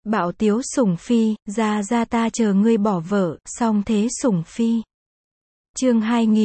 Bạo tiếu sủng phi, ra ta chờ ngươi bỏ vợ, song thế sủng phi. Chương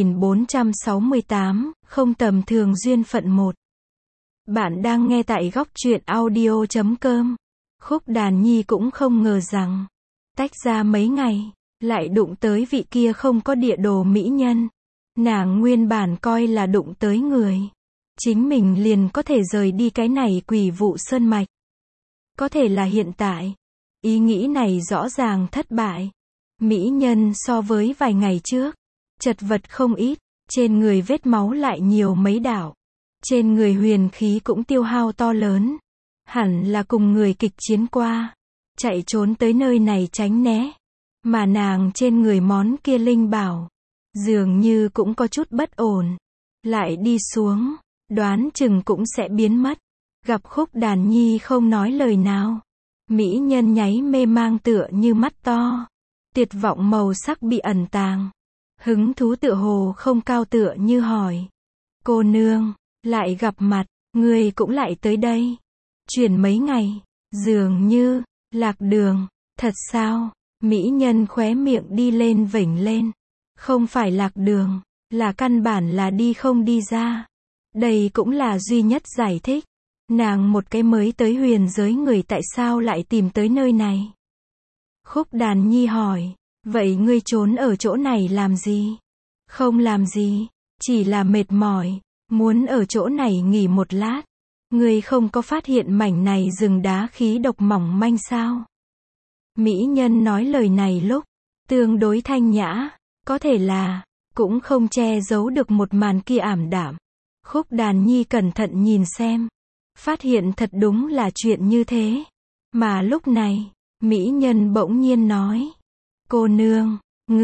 2468, không tầm thường duyên phận 1. Bạn đang nghe tại góc truyện audio.com. Khúc Đàn Nhi cũng không ngờ rằng, tách ra mấy ngày, lại đụng tới vị kia không có địa đồ mỹ nhân. Nàng nguyên bản coi là đụng tới người. Chính mình liền có thể rời đi cái này quỷ vụ sơn mạch. Có thể là hiện tại, ý nghĩ này rõ ràng thất bại. Mỹ nhân so với vài ngày trước, chật vật không ít, trên người vết máu lại nhiều mấy đạo. Trên người huyền khí cũng tiêu hao to lớn. Hẳn là cùng người kịch chiến qua, chạy trốn tới nơi này tránh né. Mà nàng trên người món kia linh bảo, dường như cũng có chút bất ổn. Lại đi xuống, đoán chừng cũng sẽ biến mất. Gặp Khúc Đàn Nhi không nói lời nào. Mỹ nhân nháy mê mang tựa như mắt to. Tuyệt vọng màu sắc bị ẩn tàng. Hứng thú tựa hồ không cao tựa như hỏi. Cô nương, lại gặp mặt, ngươi cũng lại tới đây. Chuyển mấy ngày, dường như, lạc đường, thật sao? Mỹ nhân khóe miệng đi lên vểnh lên. Không phải lạc đường, là căn bản là đi không đi ra. Đây cũng là duy nhất giải thích. Nàng một cái mới tới huyền giới người tại sao lại tìm tới nơi này? Khúc Đàn Nhi hỏi, vậy ngươi trốn ở chỗ này làm gì? Không làm gì, chỉ là mệt mỏi, muốn ở chỗ này nghỉ một lát. Ngươi không có phát hiện mảnh này rừng đá khí độc mỏng manh sao? Mỹ nhân nói lời này lúc tương đối thanh nhã, có thể là cũng không che giấu được một màn kia ảm đạm. Khúc Đàn Nhi cẩn thận nhìn xem, phát hiện thật đúng là chuyện như thế. Mà lúc này, mỹ nhân bỗng nhiên nói, cô nương,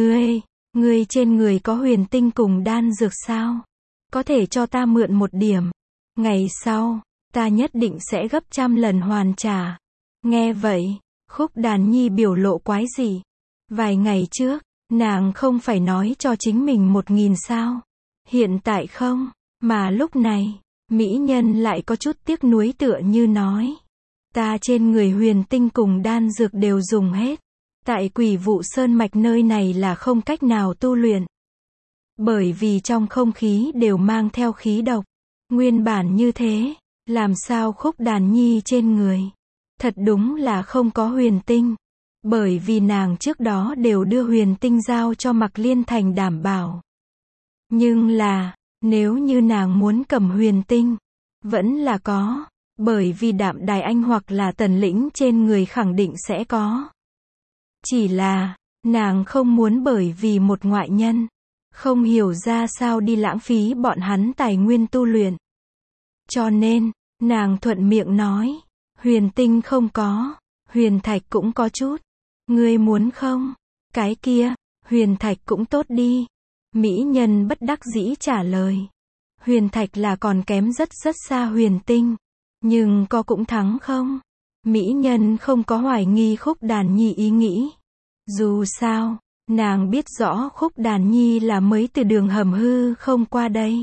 ngươi trên người có huyền tinh cùng đan dược sao? Có thể cho ta mượn một điểm. Ngày sau, ta nhất định sẽ gấp trăm lần hoàn trả. Nghe vậy, Khúc Đàn Nhi biểu lộ quái dị. Vài ngày trước, nàng không phải nói cho chính mình 1000 sao? Hiện tại không, mà lúc này, mỹ nhân lại có chút tiếc nuối tựa như nói. Ta trên người huyền tinh cùng đan dược đều dùng hết. Tại quỷ vụ sơn mạch nơi này là không cách nào tu luyện. Bởi vì trong không khí đều mang theo khí độc. Nguyên bản như thế, làm sao Khúc Đàn Nhi trên người? Thật đúng là không có huyền tinh. Bởi vì nàng trước đó đều đưa huyền tinh giao cho Mạc Liên Thành đảm bảo. Nhưng là, nếu như nàng muốn cầm huyền tinh, vẫn là có. Bởi vì Đạm Đài Anh hoặc là Tần Lĩnh trên người khẳng định sẽ có. Chỉ là, nàng không muốn bởi vì một ngoại nhân, không hiểu ra sao đi lãng phí bọn hắn tài nguyên tu luyện. Cho nên, nàng thuận miệng nói, huyền tinh không có, huyền thạch cũng có chút. Ngươi muốn không? Cái kia, huyền thạch cũng tốt đi. Mỹ nhân bất đắc dĩ trả lời. Huyền thạch là còn kém rất xa huyền tinh. Nhưng có cũng thắng không? Mỹ nhân không có hoài nghi Khúc Đàn Nhi ý nghĩ. Dù sao, nàng biết rõ Khúc Đàn Nhi là mới từ đường hầm hư không qua đây.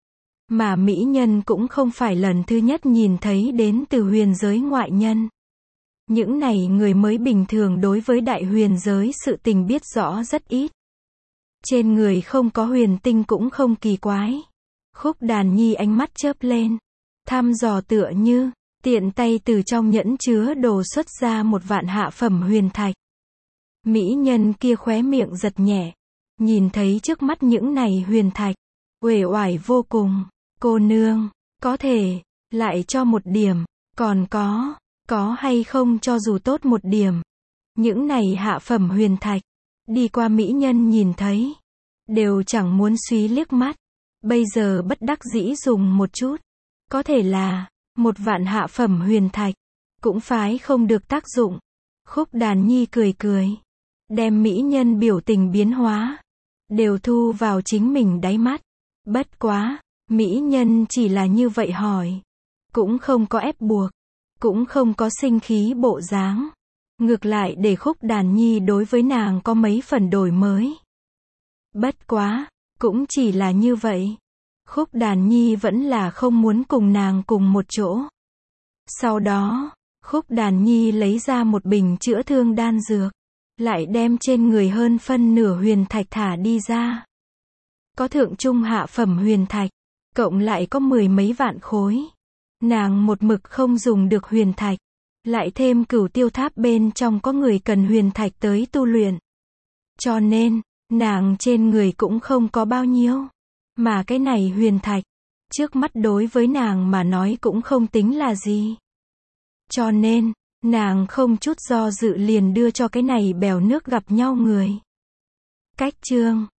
Mà mỹ nhân cũng không phải lần thứ nhất nhìn thấy đến từ huyền giới ngoại nhân. Những này người mới bình thường đối với đại huyền giới sự tình biết rõ rất ít. Trên người không có huyền tinh cũng không kỳ quái. Khúc Đàn Nhi ánh mắt chớp lên, thăm dò tựa như, tiện tay từ trong nhẫn chứa đồ xuất ra 1.000 hạ phẩm huyền thạch. Mỹ nhân kia khóe miệng giật nhẹ, nhìn thấy trước mắt những này huyền thạch, uể oải vô cùng. Cô nương, có thể, lại cho một điểm, còn có hay không cho dù tốt một điểm. Những này hạ phẩm huyền thạch, đi qua mỹ nhân nhìn thấy, đều chẳng muốn suy liếc mắt. Bây giờ bất đắc dĩ dùng một chút. Có thể là, 1.000 hạ phẩm huyền thạch, cũng phái không được tác dụng. Khúc Đàn Nhi cười, đem mỹ nhân biểu tình biến hóa, đều thu vào chính mình đáy mắt. Bất quá, mỹ nhân chỉ là như vậy hỏi, cũng không có ép buộc, cũng không có sinh khí bộ dáng. Ngược lại để Khúc Đàn Nhi đối với nàng có mấy phần đổi mới. Bất quá, cũng chỉ là như vậy. Khúc Đàn Nhi vẫn là không muốn cùng nàng cùng một chỗ. Sau đó, Khúc Đàn Nhi lấy ra một bình chữa thương đan dược, lại đem trên người hơn phân nửa huyền thạch thả đi ra. Có thượng trung hạ phẩm huyền thạch, cộng lại có 10 mấy vạn khối. Nàng một mực không dùng được huyền thạch, lại thêm Cửu Tiêu Tháp bên trong có người cần huyền thạch tới tu luyện. Cho nên, nàng trên người cũng không có bao nhiêu. Mà cái này huyền thạch, trước mắt đối với nàng mà nói cũng không tính là gì. Cho nên, nàng không chút do dự liền đưa cho cái này bèo nước gặp nhau người. Cách chương